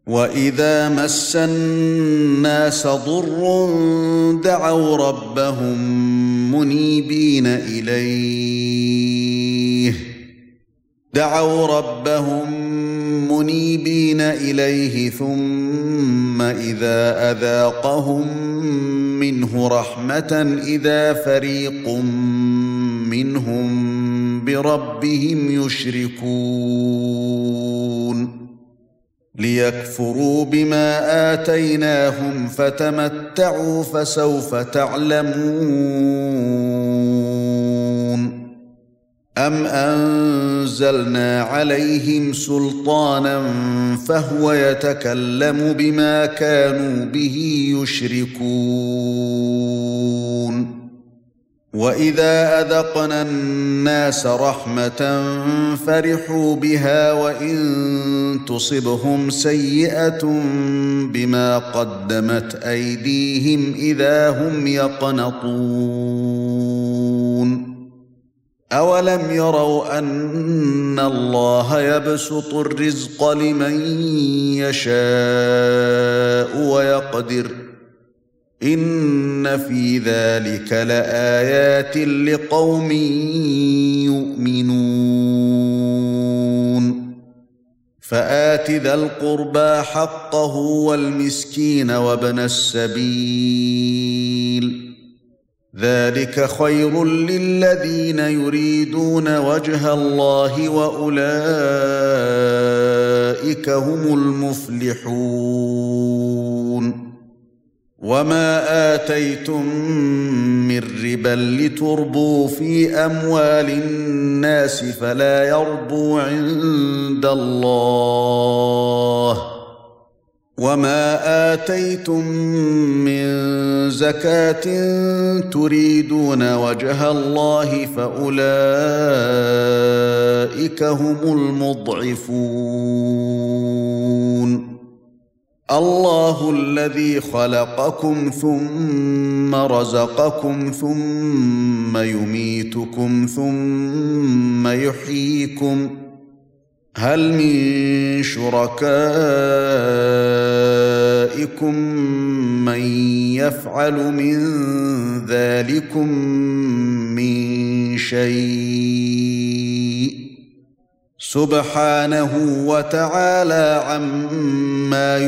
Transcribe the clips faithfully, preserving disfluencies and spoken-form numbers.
وَإِذَا مَسَّ النَّاسَ ضُرٌّ دَعَوْا رَبَّهُم مُنِيبِينَ إِلَيْهِ دَعَوْا رَبَّهُم مُنِيبِينَ إِلَيْهِ ثُمَّ إِذَا أَذَاقَهُم مِّنْهُ رَحْمَةً إِذَا فَرِيقٌ مِّنْهُم بِرَبِّهِمْ يُشْرِكُونَ لِيَكْفُرُوا بِمَا آتَيْنَاهُمْ فَتَمَتَّعُوا فَسَوْفَ تَعْلَمُونَ أَمْ أَنزَلْنَا عَلَيْهِمْ سُلْطَانًا فَهُوَ يَتَكَلَّمُ بِمَا كَانُوا بِهِ يُشْرِكُونَ وَإِذَا أَذَقْنَا النَّاسَ رَحْمَةً فَرِحُوا بِهَا وَإِن تُصِبْهُمْ سَيِّئَةٌ بِمَا قَدَّمَتْ أَيْدِيهِمْ إِذَا هُمْ يَقْنَطُونَ أَوَلَمْ يَرَوْا أَنَّ اللَّهَ يَبْسُطُ الرِّزْقَ لِمَن يَشَاءُ وَيَقْدِرُ إِنَّ فِي ذَلِكَ لَآيَاتٍ لِقَوْمٍ يُؤْمِنُونَ فَآتِ ذَا الْقُرْبَى حَقَّهُ وَالْمِسْكِينَ وَابْنَ السَّبِيلِ ذَلِكَ خَيْرٌ لِّلَّذِينَ يُرِيدُونَ وَجْهَ اللَّهِ وَأُولَئِكَ هُمُ الْمُفْلِحُونَ وَمَا آتَيْتُم مِّن رِّبًا لِّتُرْبُوا فِي أَمْوَالِ النَّاسِ فَلَا يَرْبُو عِندَ اللَّهِ وَمَا آتَيْتُم مِّن زَكَاةٍ تُرِيدُونَ وَجْهَ اللَّهِ فَأُولَئِكَ هُمُ الْمُضْعِفُونَ اللَّهُ الَّذِي خَلَقَكُمْ ثُمَّ رَزَقَكُمْ ثُمَّ يُمِيتُكُمْ ثُمَّ يُحْيِيكُمْ هَلْ مِن شُرَكَائِكُم مَّن يَفْعَلُ مِن ذَلِكُم مِّن شَيْءٍ سُبْحَانَهُ وَتَعَالَى عَمَّا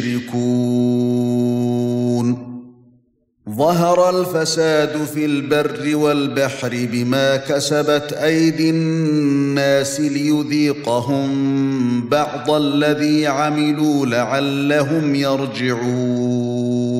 يُشْرِكُونَ ظَهَرَ الْفَسَادُ فِي الْبَرِّ وَالْبَحْرِ بِمَا كَسَبَتْ أَيْدِي النَّاسِ لِيُذِيقَهُم بَعْضَ الَّذِي عَمِلُوا لَعَلَّهُمْ يَرْجِعُونَ